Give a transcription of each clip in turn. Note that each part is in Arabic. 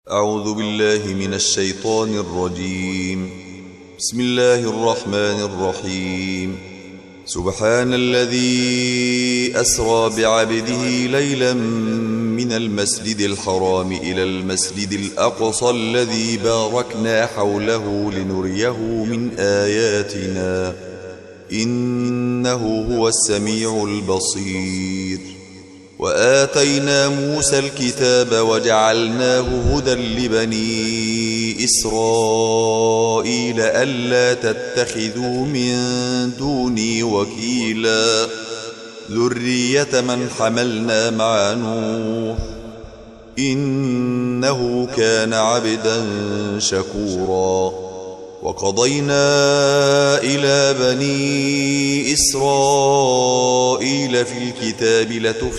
أعوذ بالله من الشيطان الرجيم. بسم الله الرحمن الرحيم. سبحان الذي أسرى بعبده ليلا من المسجد الحرام إلى المسجد الأقصى الذي باركنا حوله لنريه من آياتنا إنه هو السميع البصير. وآتينا موسى الكتاب وجعلناه هدى لبني إسرائيل ألا تتخذوا من دوني وكيلا ذرية من حملنا مع نوح إنه كان عبدا شكورا. وقضينا إلى بني إسرائيل في الكتاب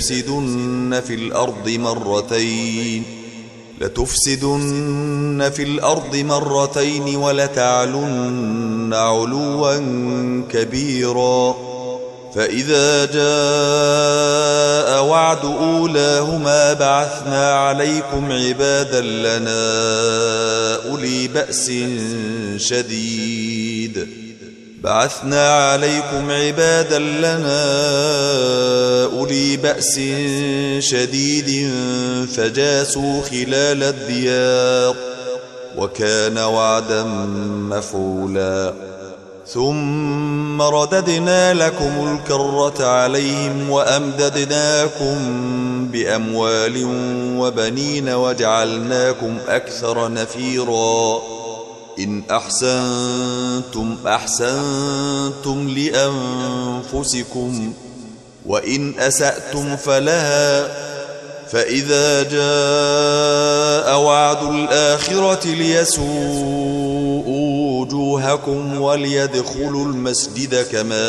لتفسدن في الأرض مرتين ولتعلن علوا كبيرا. فإذا جاء وعد أولاهما بعثنا عليكم عبادا لنا أولي بأس شديد فجاسوا خلال الديار وكان وعدا مفعولا. ثم رددنا لكم الكرة عليهم وأمددناكم بأموال وبنين وجعلناكم أكثر نفيرا. إن أحسنتم لأنفسكم وإن أسأتم فلها. فإذا جاء وعد الآخرة ليسوءوا وجوهكم وليدخلوا المسجد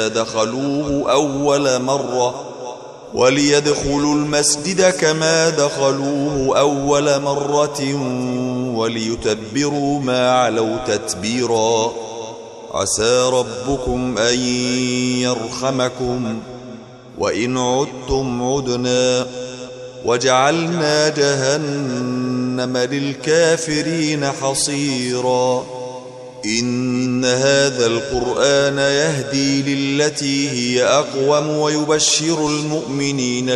كما دخلوه أول مرة وليتبروا ما علوا تتبيرا. عسى ربكم أن يرحمكم وإن عدتم عدنا وجعلنا جهنم للكافرين حصيرا. إن هذا القرآن يهدي للتي هي أقوم ويبشر المؤمنين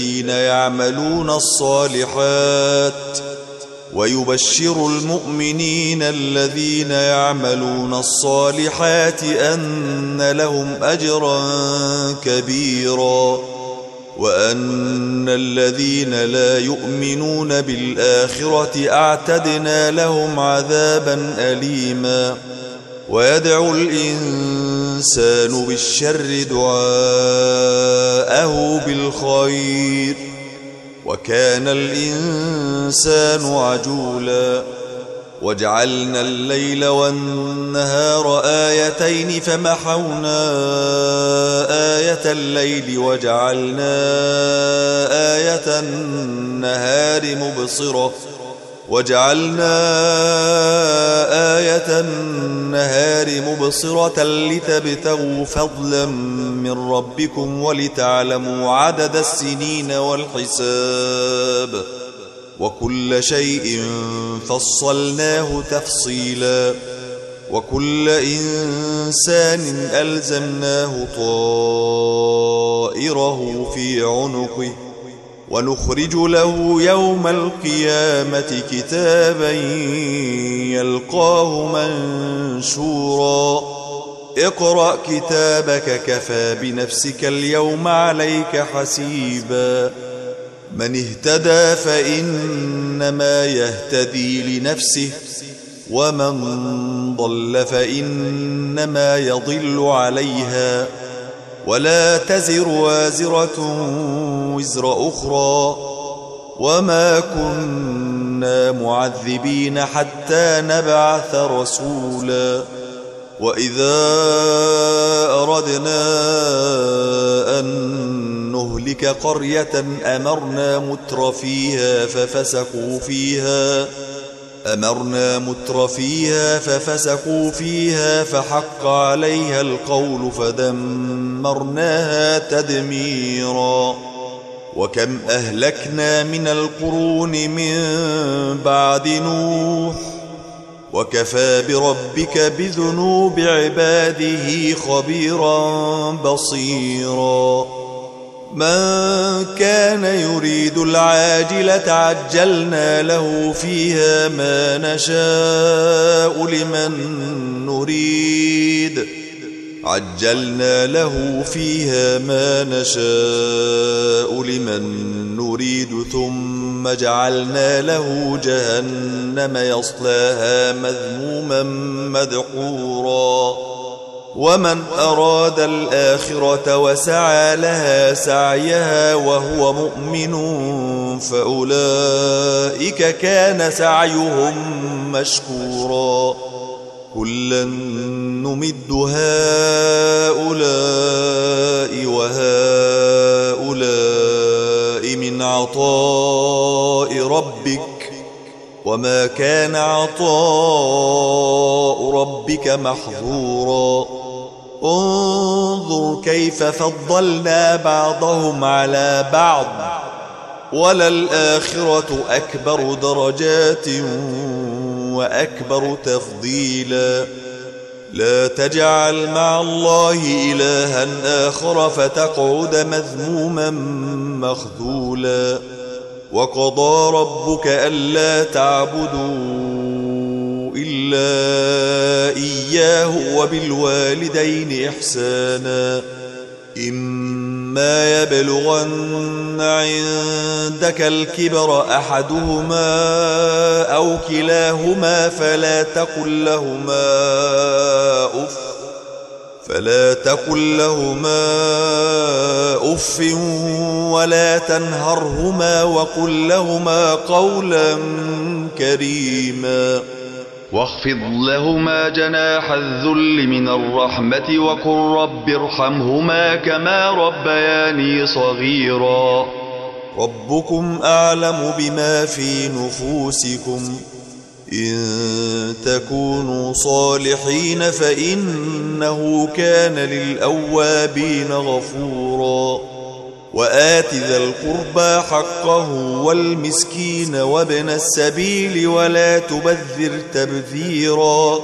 الذين يعملون الصالحات أن لهم أجرا كبيرا. وأن الذين لا يؤمنون بالآخرة أعتدنا لهم عذابا أليما. ويدعو الإنسان بالشر دعاءه بالخير وكان الإنسان عجولا. وجعلنا الليل والنهار آيتين فمحونا آية الليل وجعلنا آية النهار مبصرة لتبتغوا فضلا من ربكم ولتعلموا عدد السنين والحساب وكل شيء فصلناه تفصيلا. وكل إنسان ألزمناه طائره في عنقه ونخرج له يوم القيامة كتابا يلقاه منشورا. اقرأ كتابك كفى بنفسك اليوم عليك حسيبا. من اهتدى فإنما يهتدي لنفسه ومن ضل فإنما يضل عليها ولا تزر وازرة وزر أخرى وما كنا معذبين حتى نبعث رسولا. وإذا أردنا أن نهلك قرية أمرنا متر فيها ففسقوا فيها فحق عليها القول فدمرناها تدميرا. وكم أهلكنا من القرون من بعد نوح وكفى بربك بذنوب عباده خبيرا بصيرا من كان يريد العاجلة عجلنا له فيها ما نشاء لمن نريد ثم جعلنا له جهنم يصلاها مذموما مدحورا ومن أراد الآخرة وسعى لها سعيها وهو مؤمن فأولئك كان سعيهم مشكورا كلا نمد هؤلاء وهؤلاء من عطاء ربك وما كان عطاء ربك محظورا انظر كيف فضلنا بعضهم على بعض وللآخرة أكبر درجات وأكبر تفضيلا لا تجعل مع الله إلها آخر فتقعد مذموما مخذولا وقضى ربك ألا تعبدوا إلا إياه وبالوالدين إحسانا إما يبلغن عندك الكبر أحدهما أو كلاهما فلا تقل لهما أف ولا تنهرهما وقل لهما قولا كريما واخفض لهما جناح الذل من الرحمة وقل رب ارحمهما كما ربياني صغيرا ربكم أعلم بما في نفوسكم إن تكونوا صالحين فإنه كان للأوابين غفورا وآت ذا القربى حقه والمسكين وابن السبيل ولا تبذر تبذيرا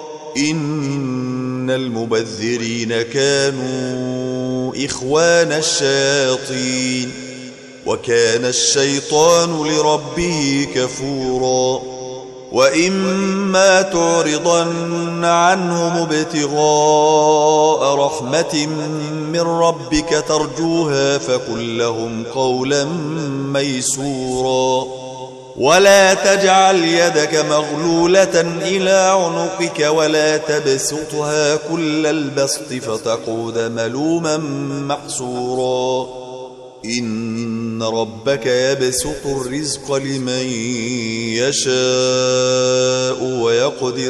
إن المبذرين كانوا إخوان الشياطين وكان الشيطان لربه كفورا وإما تعرضن عنهم ابتغاء رحمة من ربك ترجوها فقل لهم قولا ميسورا ولا تجعل يدك مغلولة إلى عنقك ولا تبسطها كل البسط فتقعد ملوما محسورا إن ربك يبسط الرزق لمن يشاء ويقدر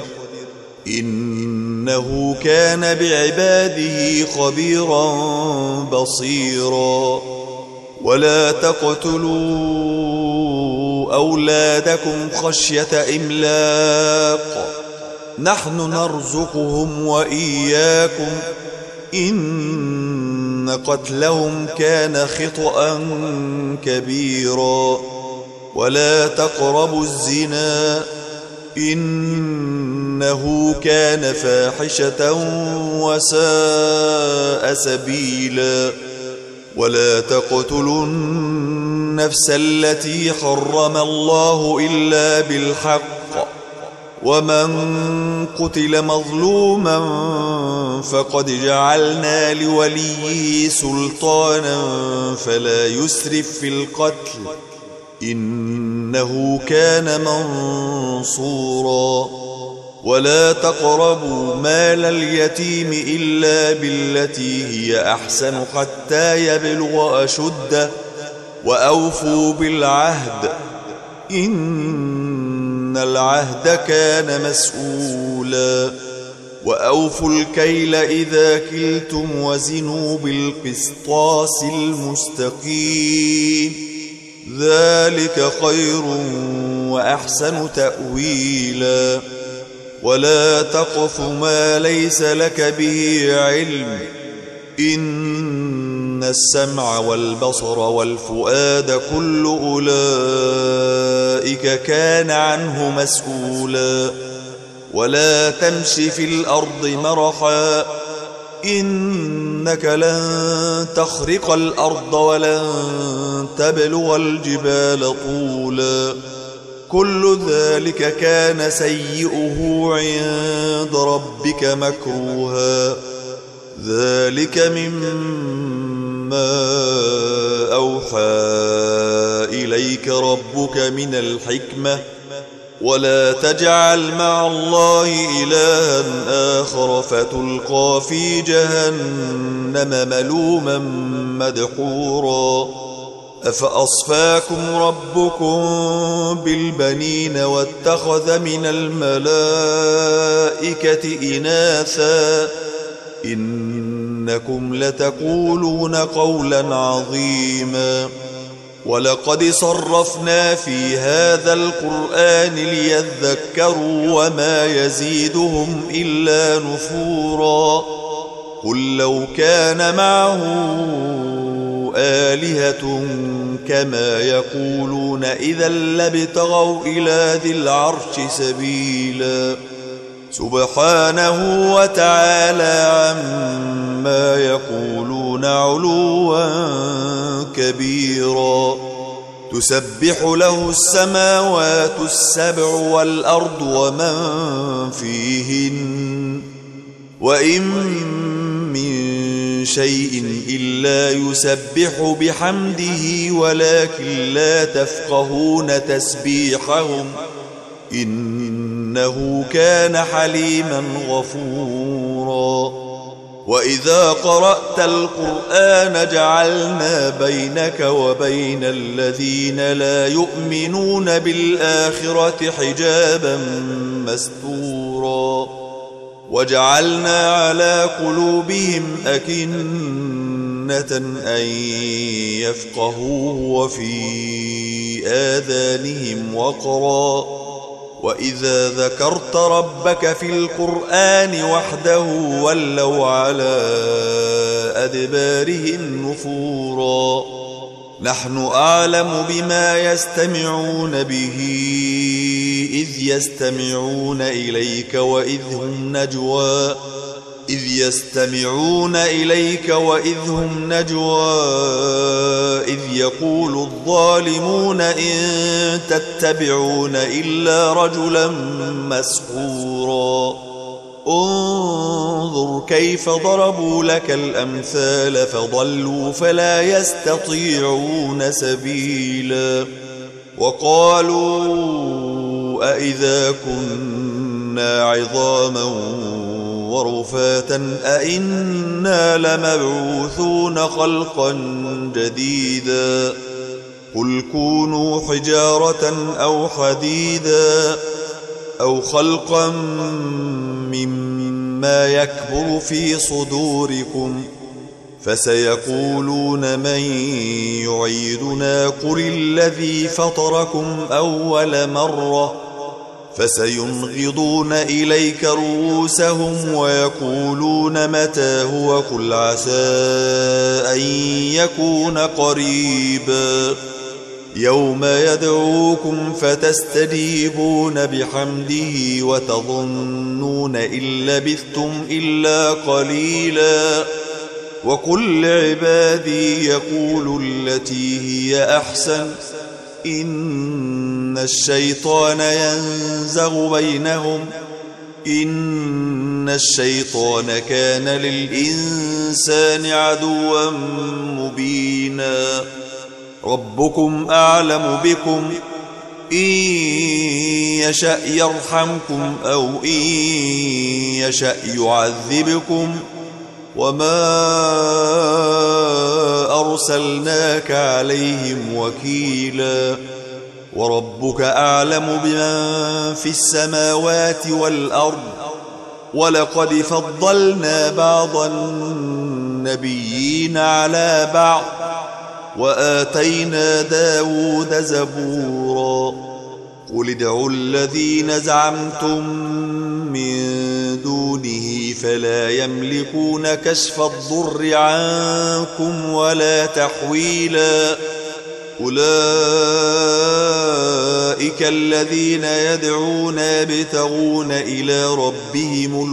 إنه كان بعباده خبيرا بصيرا ولا تقتلوا أولادكم خشية إملاق نحن نرزقهم وإياكم إن قتلهم كان خطأ كبيرا ولا تقربوا الزنا إنه كان فاحشة وساء سبيلا ولا تقتلوا النفس التي حرم الله إلا بالحق ومن قتل مظلوما فقد جعلنا لوليه سلطانا فلا يسرف في القتل إنه كان منصورا ولا تقربوا مال اليتيم إلا بالتي هي أحسن حتى يبلغ أشده وأوفوا بالعهد إن العهد كان مسؤولا وأوفوا الكيل إذا كلتم وزنوا بالقسطاس المستقيم ذلك خير وأحسن تأويلا ولا تقف ما ليس لك به علم إن إن السمع والبصر والفؤاد كل أولئك كان عنه مسؤولا ولا تمش في الأرض مرحا إنك لن تخرق الأرض ولن تبلغ الجبال طولا كل ذلك كان سيئه عند ربك مكروها ذلك مما أوحى إليك ربك من الحكمة ولا تجعل مع الله إلها آخر فتلقى في جهنم ملوما مدحورا أفأصفاكم ربكم بالبنين واتخذ من الملائكة إناثا إنكم لتقولون قولا عظيما ولقد صرفنا في هذا القرآن ليذكروا وما يزيدهم إلا نفورا قل لو كان معه آلهة كما يقولون إذا لابتغوا إلى ذي العرش سبيلا سبحانه وتعالى عما يقولون علوا كبيرا تسبح له السماوات السبع والأرض ومن فيهن وإن من شيء إلا يسبح بحمده ولكن لا تفقهون تسبيحهم إنه كان حليما غفورا وإذا قرأت القرآن جعلنا بينك وبين الذين لا يؤمنون بالآخرة حجابا مستورا وجعلنا على قلوبهم أكنة أن يفقهوه وفي آذانهم وقرا وإذا ذكرت ربك في القرآن وحده ولوا على أدبارهم نفورا نحن أعلم بما يستمعون به إذ يستمعون إليك وإذ هم نجوى إذ يقول الظالمون إن تتبعون إلا رجلا مسحورا انظر كيف ضربوا لك الأمثال فضلوا فلا يستطيعون سبيلا وقالوا أإذا كنا عظاما ورفاتا أئنا لمبعوثون خلقا جديدا قل كونوا حجارة أو حديدا أو خلقا مما يكبر في صدوركم فسيقولون من يعيدنا قل الذي فطركم أول مرة فسينغضون إليك رؤوسهم ويقولون متى هو قل عسى أن يكون قريبا يوم يدعوكم فتستجيبون بحمده وتظنون إن لبثتم إلا قليلا وقل لعبادي يقولوا التي هي أحسن إن الشيطان ينزغ بينهم إن الشيطان كان للإنسان عدوا مبينا ربكم أعلم بكم إن يشأ يرحمكم أو إن يشأ يعذبكم وما أرسلناك عليهم وكيلا وربك أعلم بمن في السماوات والأرض ولقد فضلنا بعض النبيين على بعض وآتينا داود زبورا قل ادعوا الذين زعمتم من دونه فلا يملكون كشف الضر عنكم ولا تحويلا. أولئك الذين يدعون يبتغون إلى ربهم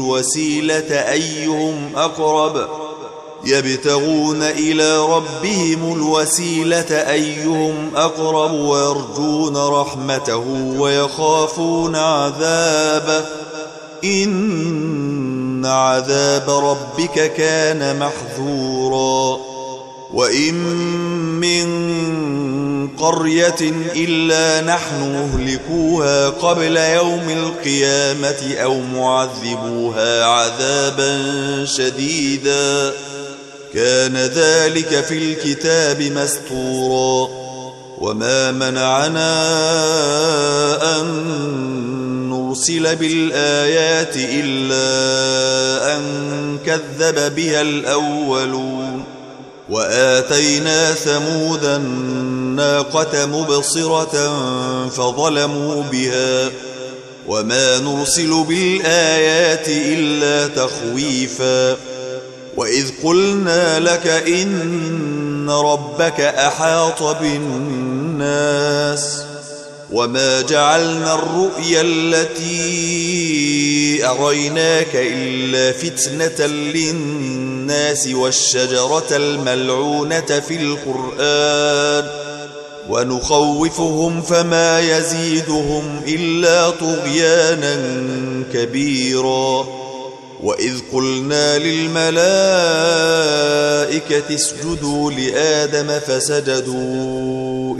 الوسيلة أيهم أقرب ويرجون رحمته ويخافون عذابه إن عذاب ربك كان محذورا. وإن من قرية إلا نحن مهلكوها قبل يوم القيامة أو معذبوها عذابا شديدا كان ذلك في الكتاب مسطورا. وما منعنا أن نرسل بالآيات إلا أن كذب بها الأولون. وآتينا ثمود الناقة مبصرة فظلموا بها وما نرسل بالآيات إلا تخويفا. وإذ قلنا لك إن ربك أحاط بالناس وما جعلنا الرؤيا التي أريناك إلا فتنة للناس والشجرة الملعونة في القرآن ونخوفهم فما يزيدهم إلا طغيانا كبيرا. وإذ قلنا للملائكة اسجدوا لآدم فسجدوا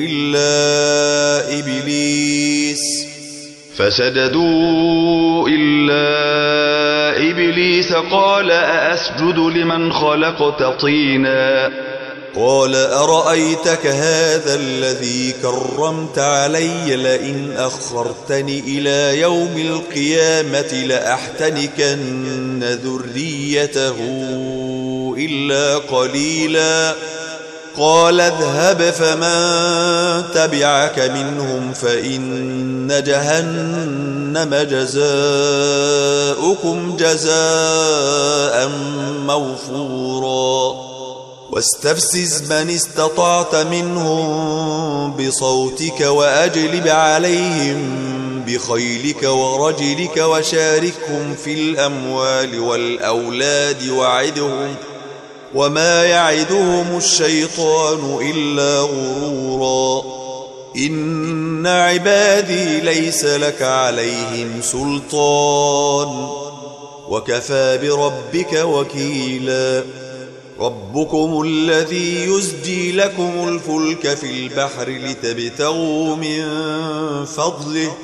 إلا إبليس قال أأسجد لمن خلقت طينا قال أرأيتك هذا الذي كرمت علي لئن أخرتني إلى يوم القيامة لأحتنكن ذريته إلا قليلا. قال اذهب فمن تبعك منهم فإن جهنم جزاؤكم جزاء موفورا. واستفزز من استطعت منهم بصوتك وأجلب عليهم بخيلك ورجلك وشاركهم في الأموال والأولاد وعدهم وما يعدهم الشيطان إلا غرورا. إن عبادي ليس لك عليهم سلطان وكفى بربك وكيلا. ربكم الذي يزجي لكم الفلك في البحر لتبتغوا من فضله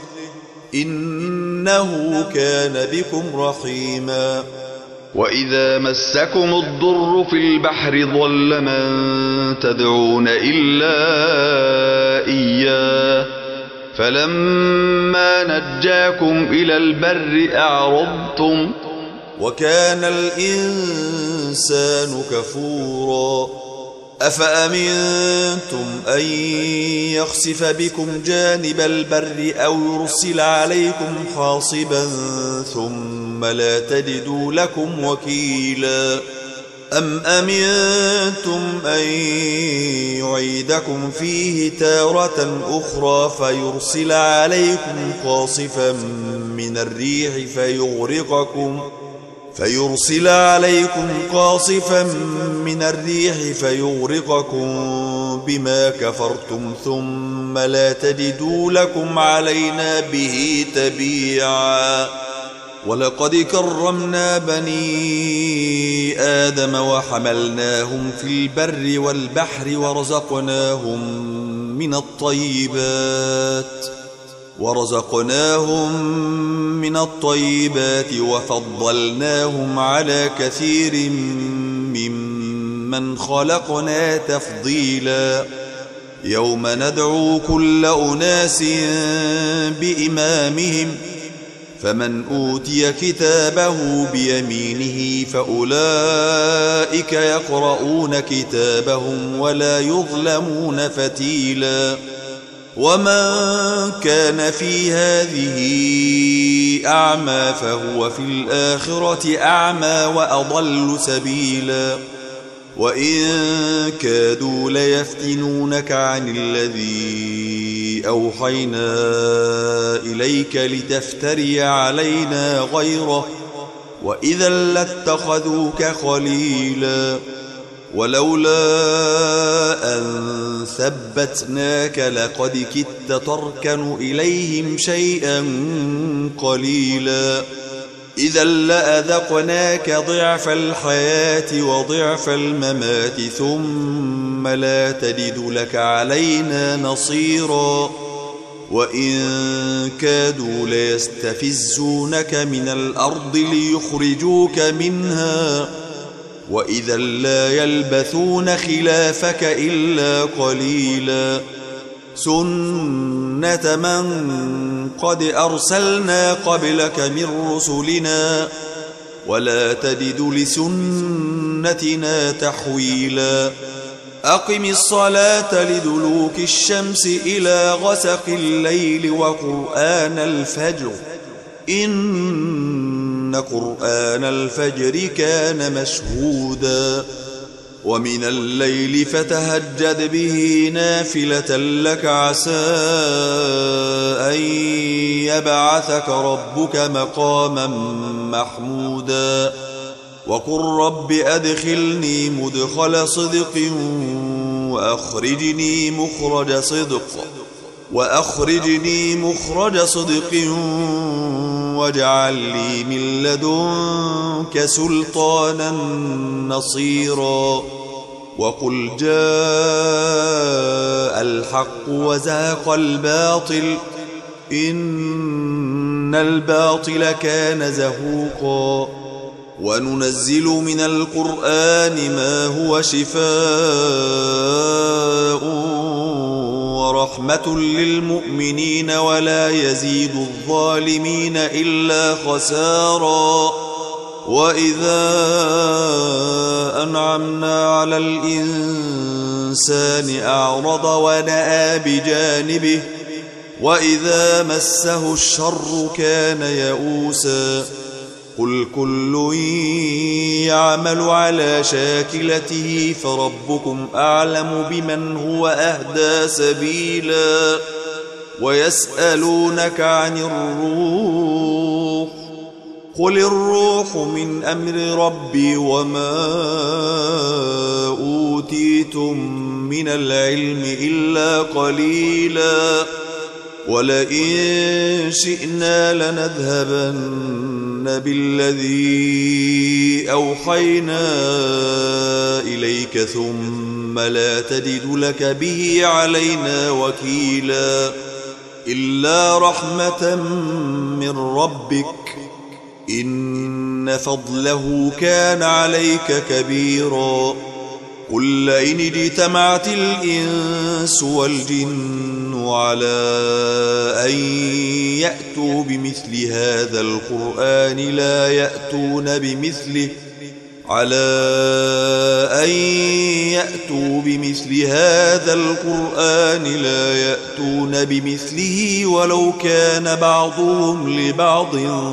إنه كان بكم رحيما. وإذا مسكم الضر في البحر ضل من تدعون إلا إياه فلما نجاكم إلى البر أعرضتم وكان الإنسان كفورا. أفأمنتم أن يخسف بكم جانب البر أو يرسل عليكم حاصبا ثم لا تجدوا لكم وكيلا. أم أمنتم أن يعيدكم فيه تارة أخرى فيرسل عليكم قاصفا من الريح فيغرقكم بما كفرتم ثم لا تجدوا لكم علينا به تبيعا. ولقد كرمنا بني آدم وحملناهم في البر والبحر ورزقناهم من الطيبات وفضلناهم على كثير ممن خلقنا تفضيلا. يوم ندعو كل أناس بإمامهم فمن أوتي كتابه بيمينه فأولئك يقرؤون كتابهم ولا يظلمون فتيلا. ومن كان في هذه أعمى فهو في الآخرة أعمى وأضل سبيلا وإن كادوا ليفتنونك عن الذي أوحينا إليك لتفتري علينا غيره وإذا لاتخذوك خليلا ولولا أن ثبتناك لقد كدت تركن إليهم شيئا قليلا إذا لأذقناك ضعف الحياة وضعف الممات ثم لا تجد لك علينا نصيرا وإن كادوا ليستفزونك من الأرض ليخرجوك منها وإذا لا يلبثون خلافك إلا قليلا سنة من قد أرسلنا قبلك من رسلنا ولا تجد لسنتنا تحويلا أقم الصلاة لدلوك الشمس إلى غسق الليل وقرآن الفجر إن قرآن الفجر كان مشهودا ومن الليل فتهجد به نافلة لك عسى أن يبعثك ربك مقاما محمودا وقل رب أدخلني مدخل صدق وأخرجني مخرج صدق واجعل لي من لدنك سلطانا نصيرا وقل جاء الحق وزهق الباطل إن الباطل كان زهوقا وننزل من القرآن ما هو شفاء ورحمة للمؤمنين ولا يزيد الظالمين إلا خسارا وإذا أنعمنا على الإنسان أعرض ونأى بجانبه وإذا مسه الشر كان يئوسا قل كل يعمل على شاكلته فربكم أعلم بمن هو أهدى سبيلا ويسألونك عن الروح قل الروح من أمر ربي وما أوتيتم من العلم إلا قليلا ولئن شئنا لنذهبن بالذي أوحينا إليك ثم لا تجد لك به علينا وكيلا إلا رحمة من ربك إن فضله كان عليك كبيرا قل لئن اجتمعت الإنس والجن على أن يأتوا بمثل هذا القرآن لا يأتون بمثله ولو كان بعضهم لبعض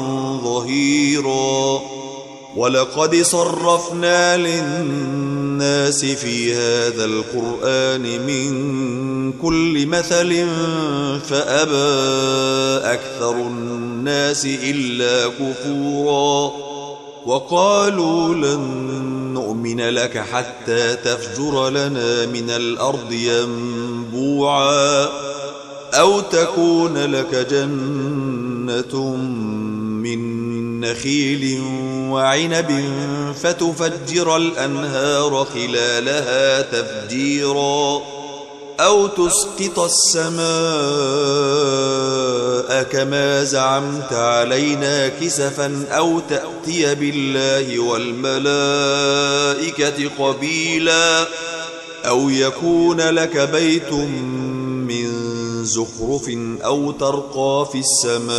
ظهيرا ولقد صرفنا للناس في هذا القرآن من كل مثل فأبى أكثر الناس إلا كفورا وقالوا لن نؤمن لك حتى تفجر لنا من الأرض ينبوعا أو تكون لك جنة من نخيل وعنب فتفجر الأنهار خلالها تفجيرا أو تسقط السماء كما زعمت علينا كسفا أو تأتي بالله والملائكة قبيلا أو يكون لك بيت من زخرف أو ترقى في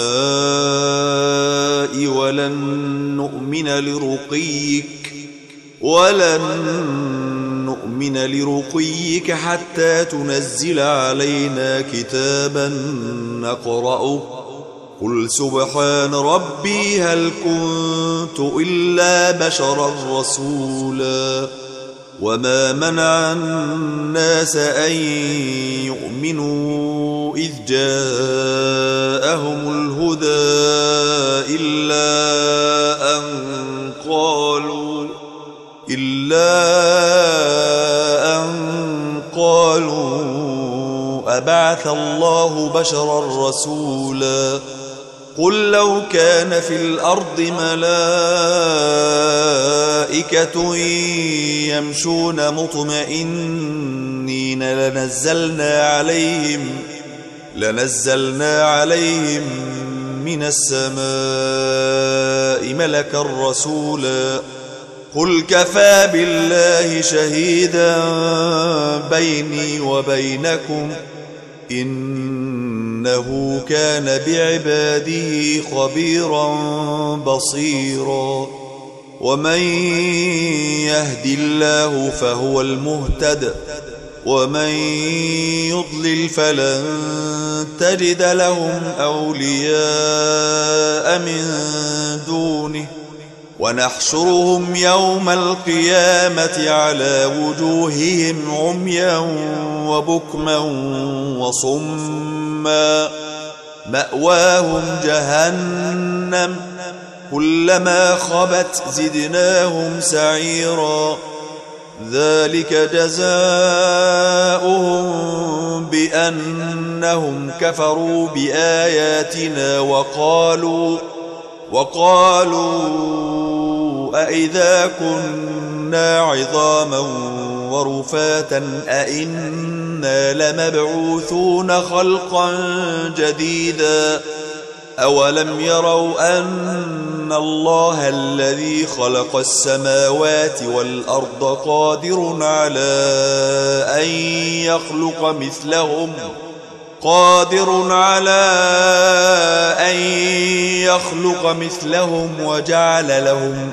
السماء ولن نؤمن نؤمن لرقيك حتى تنزل علينا كتابا نقرأه قل سبحان ربي هل كنت إلا بشرا رسولا وما منع الناس أن يؤمنوا إذ جاءهم الهدى إلا أن قالوا أبعث الله بشرا رسولا قل لو كان في الأرض ملائكة يمشون مطمئنين لنزلنا عليهم من السماء ملكا رسولا قل كفى بالله شهيدا بيني وبينكم إنه كان بعباده خبيرا بصيرا ومن يهد الله فهو المهتد ومن يضلل فلن تجد لهم أولياء من دونه ونحشرهم يوم القيامة على وجوههم عميا وبكما وصما مأواهم جهنم كلما خبت زدناهم سعيرا ذلك جزاؤهم بأنهم كفروا بآياتنا وقالوا أئذا كنا عظاما ورفاتا أئنا لمبعوثون خلقا جديدا أولم يروا أن الله الذي خلق السماوات والأرض قادر على أن يخلق مثلهم وجعل لهم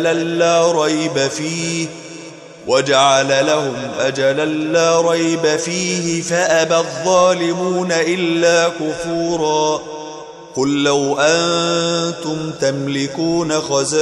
أجلا لا ريب فيه فأبى الظالمون إلا كفورا قل لو أنتم تملكون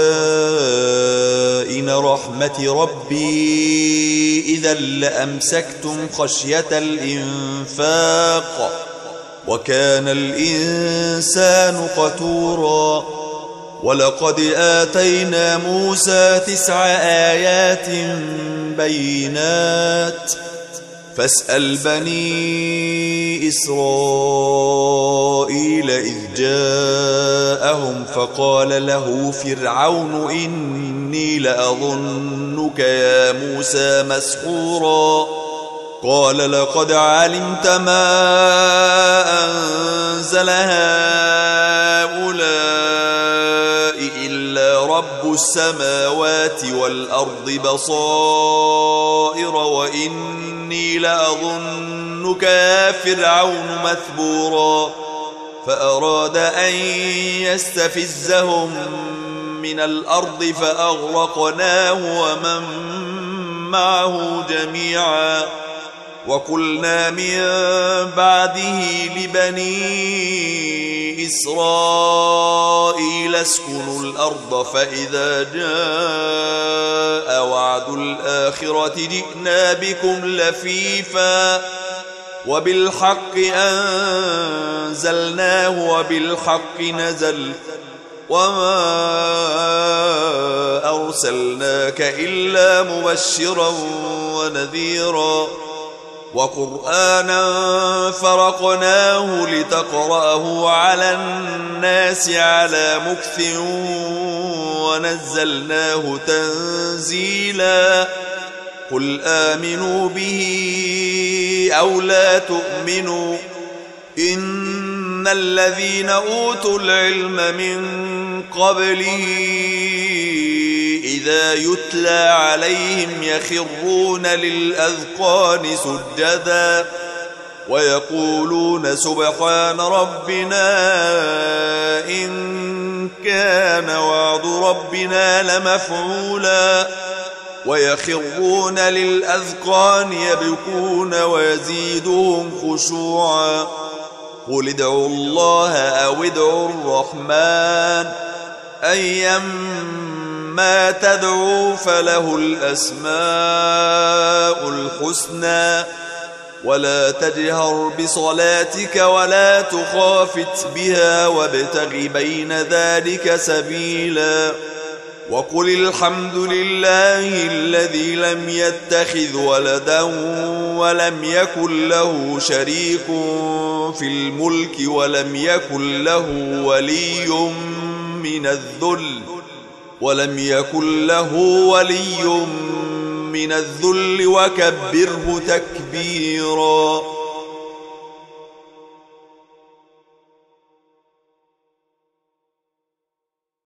خزائن رحمة ربي إذا لأمسكتم خشية الإنفاق وكان الإنسان قتورا ولقد آتينا موسى 9 آيات بينات فاسأل بني إسرائيل إذ جاءهم فقال له فرعون إني لأظنك يا موسى مسحورا قال لقد علمت ما أنزل هؤلاء إلا رب السماوات والأرض بصائر وإني لأظنك يا فرعون مثبورا فأراد أن يستفزهم من الأرض فأغرقناه ومن معه جميعا وقلنا من بعده لبني إسرائيل اسكنوا الأرض فإذا جاء وعد الآخرة جئنا بكم لفيفا وبالحق أنزلناه وبالحق نزل وما أرسلناك إلا مبشرا ونذيرا وقرآنا فرقناه لتقرأه على الناس على مكث ونزلناه تنزيلا قل آمنوا به أو لا تؤمنوا إن الذين أوتوا العلم من قبله إذا يتلى عليهم يخرون للأذقان سجدا ويقولون سبحان ربنا إن كان وعد ربنا لمفعولا ويخرون للأذقان يبكون ويزيدهم خشوعا قل ادعوا الله أو ادعوا الرحمن أيما تدعوا فله الأسماء الحسنى ولا تجهر بصلاتك ولا تخافت بها وابتغ بين ذلك سبيلا وقل الحمد لله الذي لم يتخذ ولدا ولم يكن له شريك في الملك ولم يكن له ولي من الذل وكبره تكبيرا.